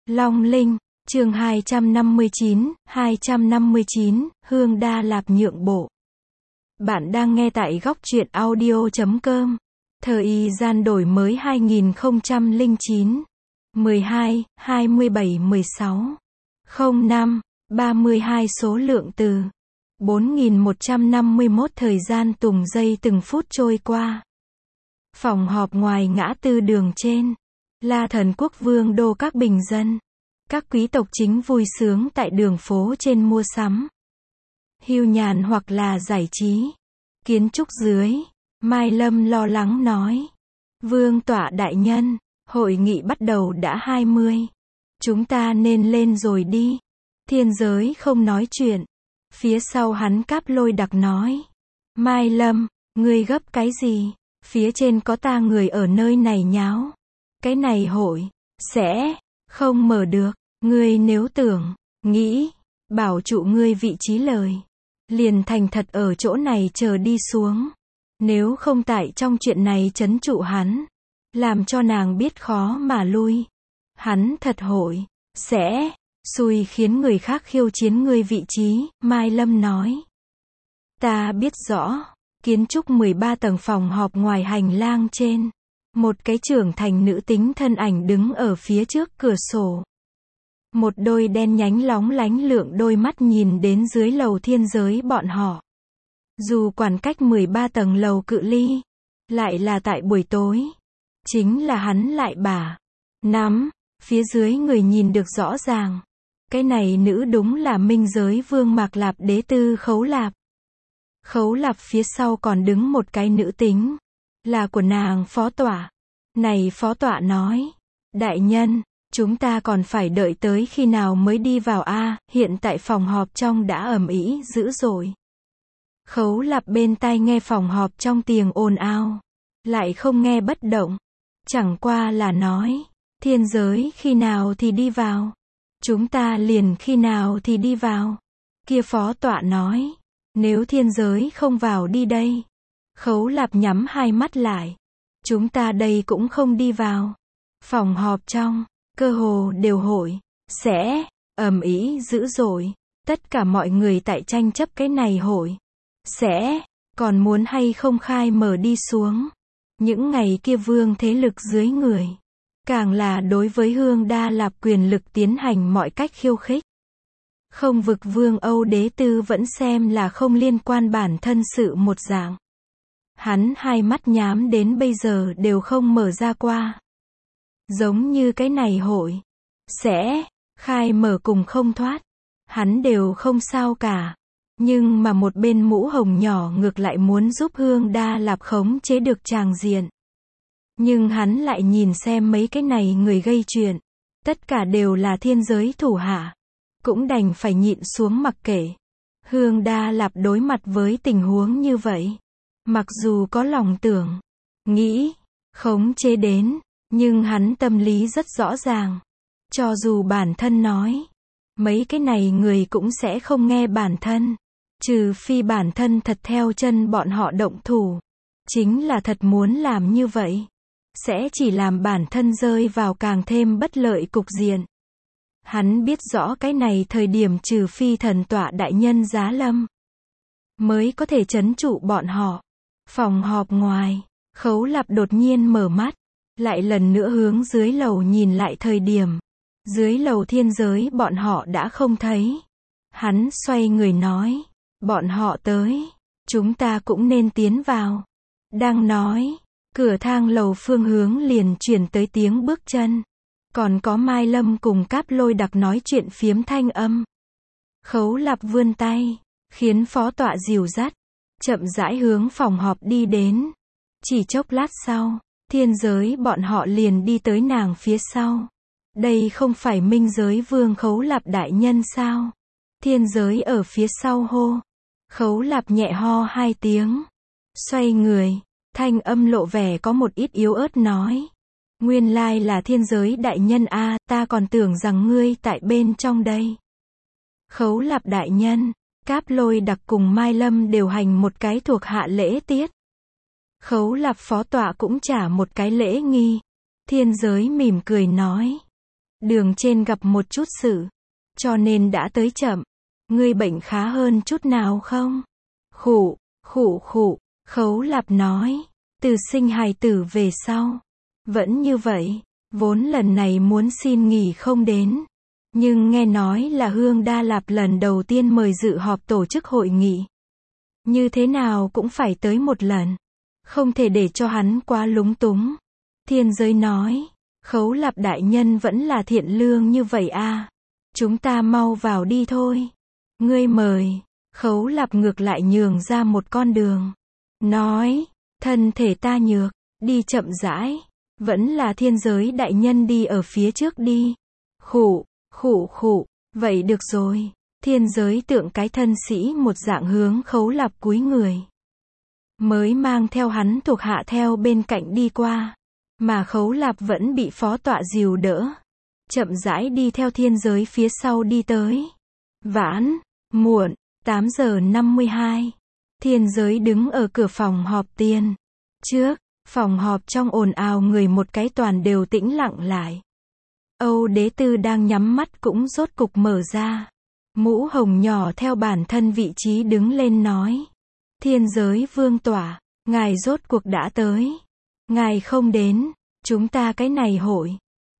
Long Linh, chương 259, Hương Đa Lạp nhượng bộ. Bạn đang nghe tại góc truyện audio.com. Thời gian đổi mới 2009, 12, 27, 16, 05, 32 số lượng từ 4151 thời gian từng giây từng phút trôi qua. Phòng họp ngoài ngã tư đường trên. La Thần Quốc vương đô các bình dân. Các quý tộc chính vui sướng tại đường phố trên mua sắm, hưu nhàn hoặc là giải trí. Kiến trúc dưới. Mai Lâm lo lắng nói. Vương tọa đại nhân, hội nghị bắt đầu đã 20. Chúng ta nên lên rồi đi. Thiên giới không nói chuyện. Phía sau hắn Cáp Lôi Đặc nói. Mai Lâm, ngươi gấp cái gì? Phía trên có ta người ở nơi này nháo. Cái này hội sẽ không mở được. Ngươi nếu tưởng, nghĩ, bảo trụ ngươi vị trí lời, liền thành thật ở chỗ này chờ đi xuống. Nếu không tại trong chuyện này trấn trụ hắn, làm cho nàng biết khó mà lui, hắn thật hội sẽ xui khiến người khác khiêu chiến ngươi vị trí. Mai Lâm nói. Ta biết rõ. Kiến trúc 13 tầng phòng họp ngoài hành lang trên. Một cái trưởng thành nữ tính thân ảnh đứng ở phía trước cửa sổ. Một đôi đen nhánh lóng lánh lượng đôi mắt nhìn đến dưới lầu thiên giới bọn họ. Dù quản cách 13 tầng lầu cự ly, lại là tại buổi tối. Chính là hắn lại bà nắm, phía dưới người nhìn được rõ ràng. Cái này nữ đúng là minh giới vương Mạc Lạp đế tư Khấu Lạp. Khấu Lạp phía sau còn đứng một cái nữ tính, là của nàng phó tọa. Này phó tọa nói, đại nhân, chúng ta còn phải đợi tới khi nào mới đi vào a? Hiện tại phòng họp trong đã ầm ĩ dữ dội. Khấu Lạp bên tai nghe phòng họp trong tiếng ồn ào, lại không nghe bất động. Chẳng qua là nói, thiên giới khi nào thì đi vào, chúng ta liền khi nào thì đi vào. Kia phó tọa nói, nếu thiên giới không vào đi đây. Khấu Lạp nhắm hai mắt lại. Chúng ta đây cũng không đi vào. Phòng họp trong, cơ hồ đều hội sẽ ầm ĩ dữ dội. Tất cả mọi người tại tranh chấp cái này hội sẽ còn muốn hay không khai mở đi xuống. Những ngày kia vương thế lực dưới người, càng là đối với Hương Đa Lạp quyền lực tiến hành mọi cách khiêu khích. Không vực vương Âu đế tư vẫn xem là không liên quan bản thân sự một dạng. Hắn hai mắt nhám đến bây giờ đều không mở ra qua. Giống như cái này hội sẽ khai mở cùng không thoát, hắn đều không sao cả. Nhưng mà một bên mũ hồng nhỏ ngược lại muốn giúp Hương Đa Lạp khống chế được tràng diện. Nhưng hắn lại nhìn xem mấy cái này người gây chuyện, tất cả đều là thiên giới thủ hạ, cũng đành phải nhịn xuống mặc kệ. Hương Đa Lạp đối mặt với tình huống như vậy, mặc dù có lòng tưởng, nghĩ, khống chế đến, nhưng hắn tâm lý rất rõ ràng. Cho dù bản thân nói, mấy cái này người cũng sẽ không nghe bản thân. Trừ phi bản thân thật theo chân bọn họ động thủ. Chính là thật muốn làm như vậy, sẽ chỉ làm bản thân rơi vào càng thêm bất lợi cục diện. Hắn biết rõ cái này thời điểm trừ phi thần tọa đại nhân giá lâm, mới có thể trấn trụ bọn họ. Phòng họp ngoài, Khấu Lạp đột nhiên mở mắt, lại lần nữa hướng dưới lầu nhìn lại thời điểm. Dưới lầu thiên giới bọn họ đã không thấy. Hắn xoay người nói, bọn họ tới, chúng ta cũng nên tiến vào. Đang nói, cửa thang lầu phương hướng liền chuyển tới tiếng bước chân. Còn có Mai Lâm cùng Cáp Lôi Đặc nói chuyện phiếm thanh âm. Khấu Lạp vươn tay, khiến phó tọa dìu dắt, chậm rãi hướng phòng họp đi đến. Chỉ chốc lát sau, thiên giới bọn họ liền đi tới nàng phía sau. Đây không phải minh giới vương Khấu Lạp đại nhân sao? Thiên giới ở phía sau hô. Khấu Lạp nhẹ ho hai tiếng, xoay người, thanh âm lộ vẻ có một ít yếu ớt nói. Nguyên lai là thiên giới đại nhân a, ta còn tưởng rằng ngươi tại bên trong đây. Khấu Lạp đại nhân, Cáp Lôi Đặc cùng Mai Lâm đều hành một cái thuộc hạ lễ tiết. Khấu Lạp phó tọa cũng trả một cái lễ nghi. Thiên giới mỉm cười nói. Đường trên gặp một chút sự, cho nên đã tới chậm. Ngươi bệnh khá hơn chút nào không? Khụ, khụ khụ, Khấu Lạp nói. Từ sinh hài tử về sau, vẫn như vậy. Vốn lần này muốn xin nghỉ không đến. Nhưng nghe nói là Hương Đa Lạp lần đầu tiên mời dự họp tổ chức hội nghị. Như thế nào cũng phải tới một lần. Không thể để cho hắn quá lúng túng. Thiên Giới nói. Khấu Lạp đại nhân vẫn là thiện lương như vậy à. Chúng ta mau vào đi thôi. Ngươi mời. Khấu Lạp ngược lại nhường ra một con đường. Nói. Thân thể ta nhược. Đi chậm rãi. Vẫn là Thiên Giới đại nhân đi ở phía trước đi. Khụ, khụ khụ. Vậy được rồi. Thiên Giới tượng cái thân sĩ một dạng hướng Khấu Lạp cúi người. Mới mang theo hắn thuộc hạ theo bên cạnh đi qua. Mà Khấu Lạp vẫn bị phó tọa dìu đỡ. Chậm rãi đi theo Thiên Giới phía sau đi tới. Vãn, muộn, 8 giờ 52. Thiên Giới đứng ở cửa phòng họp tiền. Trước, phòng họp trong ồn ào người một cái toàn đều tĩnh lặng lại. Âu Đế Tư đang nhắm mắt cũng rốt cục mở ra. Mũ hồng nhỏ theo bản thân vị trí đứng lên nói. Thiên Giới vương tọa, ngài rốt cuộc đã tới. Ngài không đến, chúng ta cái này hội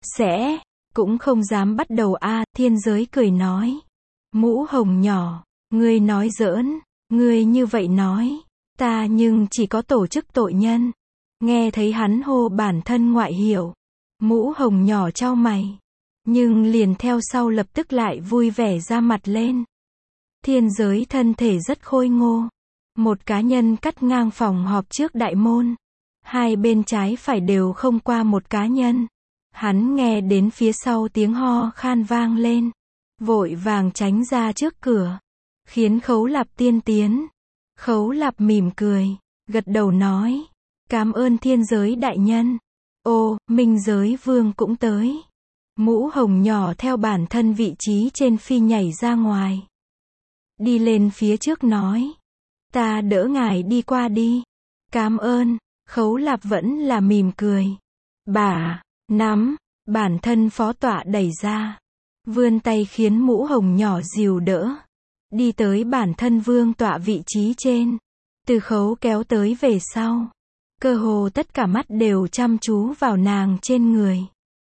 cũng không dám bắt đầu a. Thiên Giới cười nói. Mũ hồng nhỏ, ngươi nói giỡn, ngươi như vậy nói, ta nhưng chỉ có tổ chức tội nhân. Nghe thấy hắn hô bản thân ngoại hiệu, mũ hồng nhỏ chau mày, nhưng liền theo sau lập tức lại vui vẻ ra mặt lên. Thiên Giới thân thể rất khôi ngô, một cá nhân cắt ngang phòng họp trước đại môn, hai bên trái phải đều không qua một cá nhân. Hắn nghe đến phía sau tiếng ho khan vang lên, vội vàng tránh ra trước cửa, khiến Khấu Lạp tiên tiến. Khấu Lạp mỉm cười, gật đầu nói, cảm ơn Thiên Giới đại nhân. Ô, Minh Giới vương cũng tới. Mũ hồng nhỏ theo bản thân vị trí trên phi nhảy ra ngoài, đi lên phía trước nói, ta đỡ ngài đi qua đi. Cảm ơn. Khấu Lạp vẫn là mỉm cười. Bà nắm bản thân phó tọa đẩy ra, vươn tay khiến mũ hồng nhỏ dìu đỡ, đi tới bản thân vương tọa vị trí trên. Từ Khấu kéo tới về sau, cơ hồ tất cả mắt đều chăm chú vào nàng trên người.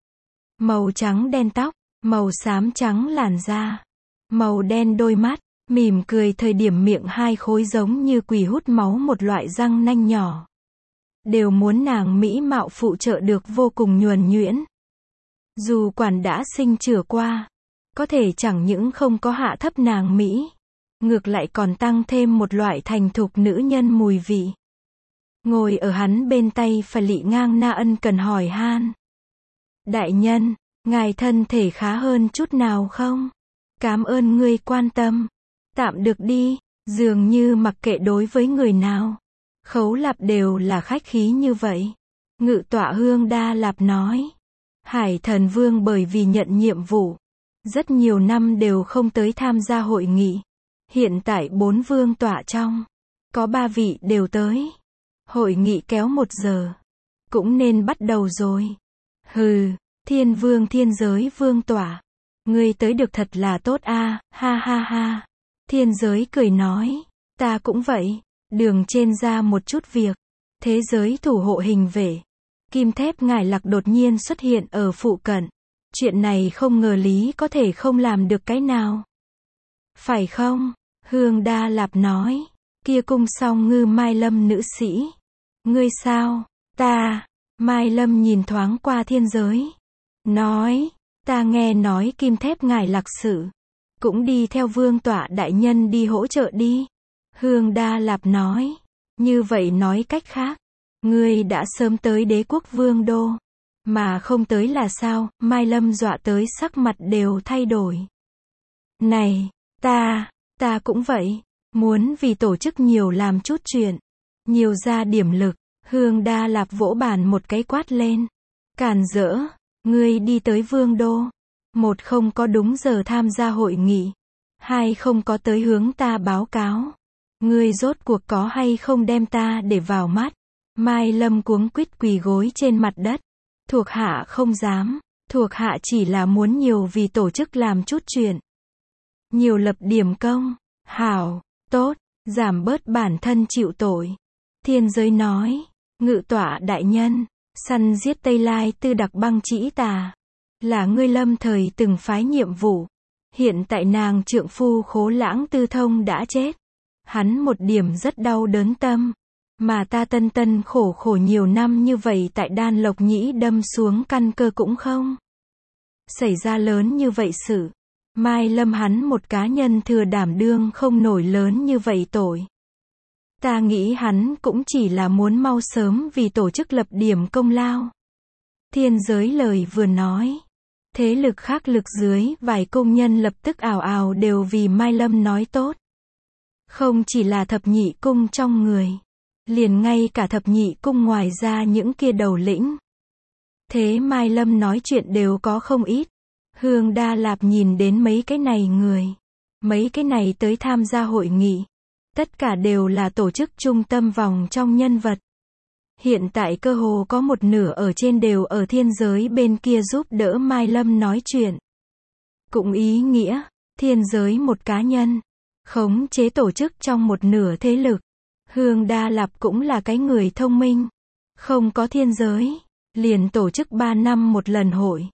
Màu trắng đen tóc, màu xám trắng làn da, màu đen đôi mắt, mỉm cười thời điểm miệng hai khối giống như quỷ hút máu một loại răng nanh nhỏ, đều muốn nàng mỹ mạo phụ trợ được vô cùng nhuần nhuyễn. Dù quản đã sinh chữa qua, có thể chẳng những không có hạ thấp nàng mỹ, ngược lại còn tăng thêm một loại thành thục nữ nhân mùi vị. Ngồi ở hắn bên tay phải Lị Ngang Na ân cần hỏi han. Đại nhân, ngài thân thể khá hơn chút nào không? Cảm ơn ngươi quan tâm. Tạm được đi, dường như mặc kệ đối với người nào, Khấu Lạp đều là khách khí như vậy. Ngự tọa Hương Đa Lạp nói. Hải Thần Vương bởi vì nhận nhiệm vụ, rất nhiều năm đều không tới tham gia hội nghị. Hiện tại 4 vương tọa trong, có 3 vị đều tới. Hội nghị kéo 1 giờ, cũng nên bắt đầu rồi. Hừ, Thiên Vương Thiên Giới vương tọa, ngươi tới được thật là tốt a, ha ha ha. Thiên Giới cười nói, ta cũng vậy. Đường trên ra một chút việc. Thế giới thủ hộ hình vệ Kim Thép Ngải Lạc đột nhiên xuất hiện ở phụ cận. Chuyện này không ngờ lý có thể không làm được cái nào. Phải không? Hương Đa Lạp nói. Kia cung song ngư Mai Lâm nữ sĩ. Ngươi sao? Ta. Mai Lâm nhìn thoáng qua Thiên Giới. Nói. Ta nghe nói Kim Thép Ngải Lạc sự. Cũng đi theo vương tọa đại nhân đi hỗ trợ đi. Hương Đa Lạp nói. Như vậy nói cách khác, ngươi đã sớm tới Đế quốc vương đô, mà không tới là sao? Mai Lâm dọa tới sắc mặt đều thay đổi. Này, ta cũng vậy, muốn vì tổ chức nhiều làm chút chuyện, nhiều ra điểm lực. Hương Đa Lạp vỗ bàn một cái quát lên. Càn rỡ, ngươi đi tới vương đô, 1 không có đúng giờ tham gia hội nghị, 2 không có tới hướng ta báo cáo. Ngươi rốt cuộc có hay không đem ta để vào mắt? Mai Lâm cuống quýt quỳ gối trên mặt đất. Thuộc hạ không dám. Thuộc hạ chỉ là muốn nhiều vì tổ chức làm chút chuyện. Nhiều lập điểm công. Hảo, tốt, giảm bớt bản thân chịu tội. Thiên giới nói, ngự tọa đại nhân, săn giết Tây Lai Tư đặc băng trĩ tà. Là ngươi lâm thời từng phái nhiệm vụ. Hiện tại nàng trượng phu Khố Lãng Tư Thông đã chết. Hắn một điểm rất đau đớn tâm. Mà ta tân tân khổ khổ nhiều năm như vậy tại Đan Lộc Nhĩ đâm xuống căn cơ cũng không xảy ra lớn như vậy sự. Mai Lâm hắn một cá nhân thừa đảm đương không nổi lớn như vậy tội. Ta nghĩ hắn cũng chỉ là muốn mau sớm vì tổ chức lập điểm công lao. Thiên giới lời vừa nói. Thế lực khác lực dưới, vài công nhân lập tức ào ào đều vì Mai Lâm nói tốt. Không chỉ là thập nhị cung trong người. Liền ngay cả thập nhị cung ngoài ra những kia đầu lĩnh. Thế Mai Lâm nói chuyện đều có không ít. Hương Đa Lạp nhìn đến mấy cái này người. Mấy cái này tới tham gia hội nghị. Tất cả đều là tổ chức trung tâm vòng trong nhân vật. Hiện tại cơ hồ có một nửa ở trên đều ở thiên giới bên kia giúp đỡ Mai Lâm nói chuyện. Cũng ý nghĩa, thiên giới một cá nhân. Khống chế tổ chức trong một nửa thế lực. Hương Đa Lạp cũng là cái người thông minh. Không có thiên giới. Liền tổ chức 3 năm một lần hội.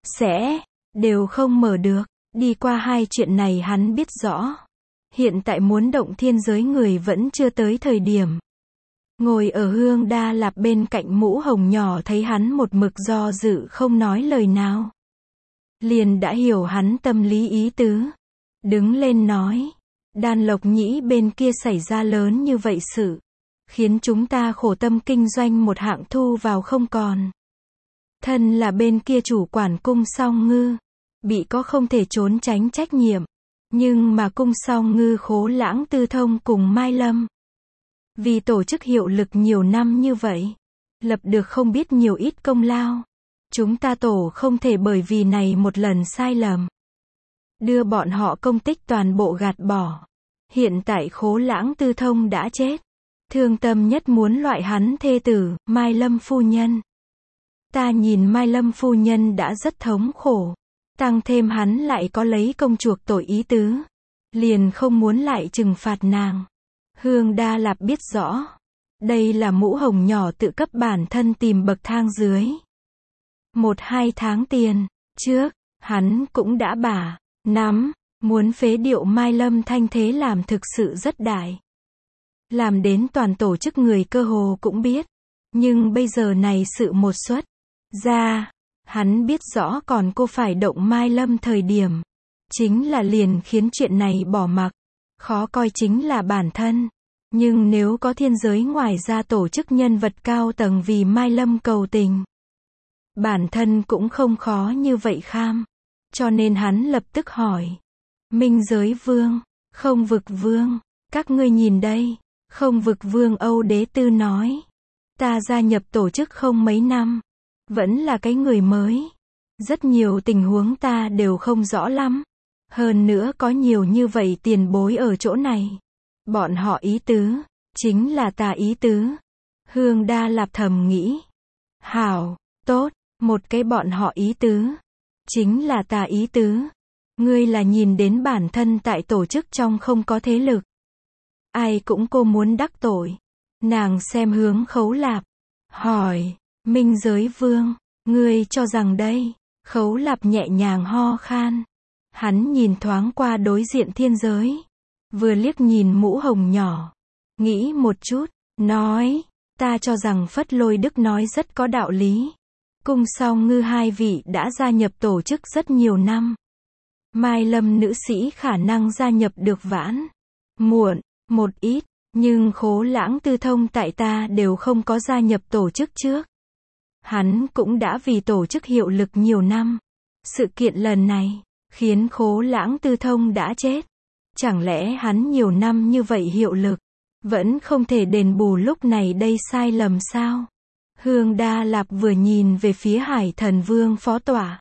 Đều không mở được. Đi qua hai chuyện này hắn biết rõ. Hiện tại muốn động thiên giới người vẫn chưa tới thời điểm. Ngồi ở Hương Đa Lạp bên cạnh mũ hồng nhỏ thấy hắn một mực do dự không nói lời nào. Liền đã hiểu hắn tâm lý ý tứ. Đứng lên nói. Đan Lộc Nhĩ bên kia xảy ra lớn như vậy sự. Khiến chúng ta khổ tâm kinh doanh một hạng thu vào không còn. Thân là bên kia chủ quản cung Song Ngư. Bị có không thể trốn tránh trách nhiệm. Nhưng mà cung Song Ngư Khố Lãng Tư Thông cùng Mai Lâm. Vì tổ chức hiệu lực nhiều năm như vậy. Lập được không biết nhiều ít công lao. Chúng ta tổ không thể bởi vì này một lần sai lầm. Đưa bọn họ công tích toàn bộ gạt bỏ. Hiện tại Khố Lãng Tư Thông đã chết. Thương tâm nhất muốn loại hắn thê tử, Mai Lâm phu nhân. Ta nhìn Mai Lâm phu nhân đã rất thống khổ. Tăng thêm hắn lại có lấy công chuộc tội ý tứ. Liền không muốn lại trừng phạt nàng. Hương Đa Lạp biết rõ. Đây là mũ hồng nhỏ tự cấp bản thân tìm bậc thang dưới. 1-2 tháng tiền trước, hắn cũng đã nắm, muốn phế điệu Mai Lâm thanh thế làm thực sự rất đại. Làm đến toàn tổ chức người cơ hồ cũng biết. Nhưng bây giờ này sự một xuất ra, hắn biết rõ còn cô phải động Mai Lâm thời điểm. Chính là liền khiến chuyện này bỏ mặc. Khó coi chính là bản thân. Nhưng nếu có thiên giới ngoài ra tổ chức nhân vật cao tầng vì Mai Lâm cầu tình. Bản thân cũng không khó như vậy kham. Cho nên hắn lập tức hỏi. Minh giới vương, không vực vương, các ngươi nhìn đây. Không vực vương Âu Đế Tư nói. Ta gia nhập tổ chức không mấy năm. Vẫn là cái người mới. Rất nhiều tình huống ta đều không rõ lắm. Hơn nữa có nhiều như vậy tiền bối ở chỗ này. Bọn họ ý tứ, chính là ta ý tứ. Hương Đa Lạp thầm nghĩ. Hảo, tốt, một cái bọn họ ý tứ. Chính là ta ý tứ. Ngươi là nhìn đến bản thân tại tổ chức trong không có thế lực. Ai cũng cô muốn đắc tội. Nàng xem hướng Khấu Lạp. Hỏi, Minh giới vương, ngươi cho rằng đây. Khấu Lạp nhẹ nhàng ho khan. Hắn nhìn thoáng qua đối diện thiên giới. Vừa liếc nhìn mũ hồng nhỏ. Nghĩ một chút, nói. Ta cho rằng Phất Lôi Đức nói rất có đạo lý. Cung Song Ngư hai vị đã gia nhập tổ chức rất nhiều năm. Mai Lâm nữ sĩ khả năng gia nhập được vãn. Muộn, một ít. Nhưng Khố Lãng Tư Thông tại ta đều không có gia nhập tổ chức trước. Hắn cũng đã vì tổ chức hiệu lực nhiều năm. Sự kiện lần này, khiến Khố Lãng Tư Thông đã chết. Chẳng lẽ hắn nhiều năm như vậy hiệu lực, vẫn không thể đền bù lúc này đây sai lầm sao? Hương Đa Lạp vừa nhìn về phía Hải Thần Vương phó tọa.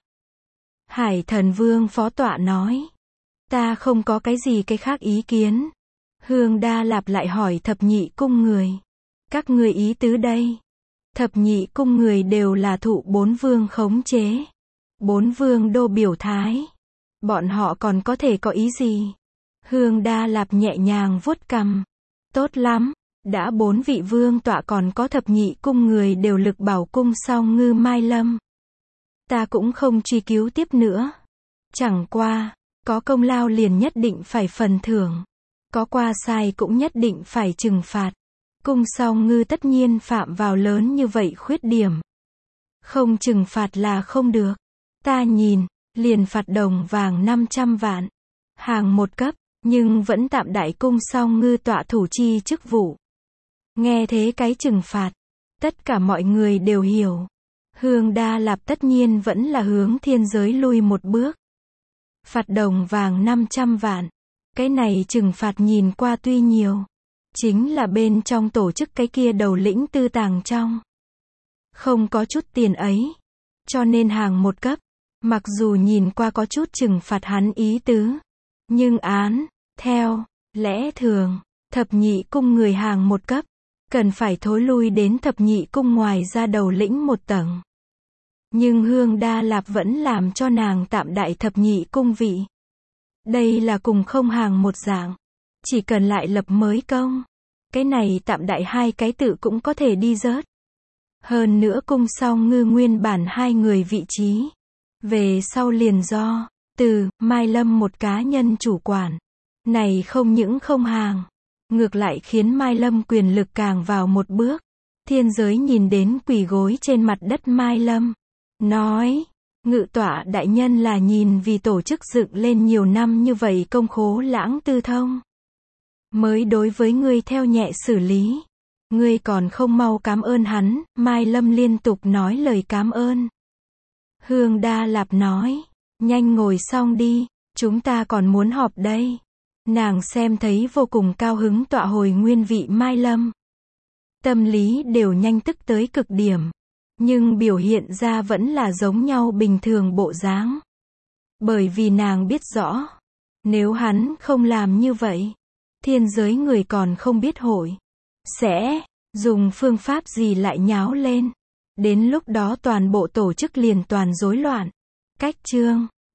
Hải Thần Vương phó tọa nói. Ta không có cái gì cái khác ý kiến. Hương Đa Lạp lại hỏi thập nhị cung người. Các ngươi ý tứ đây. Thập nhị cung người đều là thụ bốn vương khống chế. 4 vương đô biểu thái. Bọn họ còn có thể có ý gì? Hương Đa Lạp nhẹ nhàng vuốt cằm. Tốt lắm, đã 4 vị vương tọa còn có thập nhị cung người đều lực bảo cung Song Ngư Mai Lâm. Ta cũng không truy cứu tiếp nữa. Chẳng qua, có công lao liền nhất định phải phần thưởng. Có qua sai cũng nhất định phải trừng phạt. Cung Song Ngư tất nhiên phạm vào lớn như vậy khuyết điểm. Không trừng phạt là không được. Ta nhìn, liền phạt đồng vàng 500 vạn. Hàng một cấp, nhưng vẫn tạm đại cung Song Ngư tọa thủ chi chức vụ. Nghe thế cái trừng phạt, tất cả mọi người đều hiểu. Hương Đa Lạp tất nhiên vẫn là hướng thiên giới lui một bước. Phạt đồng vàng 500 vạn. Cái này trừng phạt nhìn qua tuy nhiều. Chính là bên trong tổ chức cái kia đầu lĩnh tư tàng trong. Không có chút tiền ấy. Cho nên hàng một cấp. Mặc dù nhìn qua có chút trừng phạt hắn ý tứ. Nhưng theo lẽ thường, thập nhị cung người hàng một cấp. Cần phải thối lui đến thập nhị cung ngoài ra đầu lĩnh một tầng. Nhưng Hương Đa Lạp vẫn làm cho nàng tạm đại thập nhị cung vị. Đây là cùng không hàng một dạng. Chỉ cần lại lập mới công. Cái này tạm đại hai cái tự cũng có thể đi rớt. Hơn nữa cung Song Ngư nguyên bản hai người vị trí. Về sau liền do, từ, Mai Lâm một cá nhân chủ quản. Này không những không hàng. Ngược lại khiến Mai Lâm quyền lực càng vào một bước. Thiên giới nhìn đến quỳ gối trên mặt đất Mai Lâm. Nói, ngự tọa đại nhân là nhìn vì tổ chức dựng lên nhiều năm như vậy công khố lãng tư thông. Mới đối với ngươi theo nhẹ xử lý. Ngươi còn không mau cảm ơn hắn, Mai Lâm liên tục nói lời cảm ơn. Hương Đa Lạp nói, nhanh ngồi xong đi, chúng ta còn muốn họp đây. Nàng xem thấy vô cùng cao hứng tọa hồi nguyên vị Mai Lâm. Tâm lý đều nhanh tức tới cực điểm. Nhưng biểu hiện ra vẫn là giống nhau bình thường bộ dáng. Bởi vì nàng biết rõ. Nếu hắn không làm như vậy. Thiên giới người còn không biết hội. Sẽ dùng phương pháp gì lại nháo lên. Đến lúc đó toàn bộ tổ chức liền toàn rối loạn. Cách chương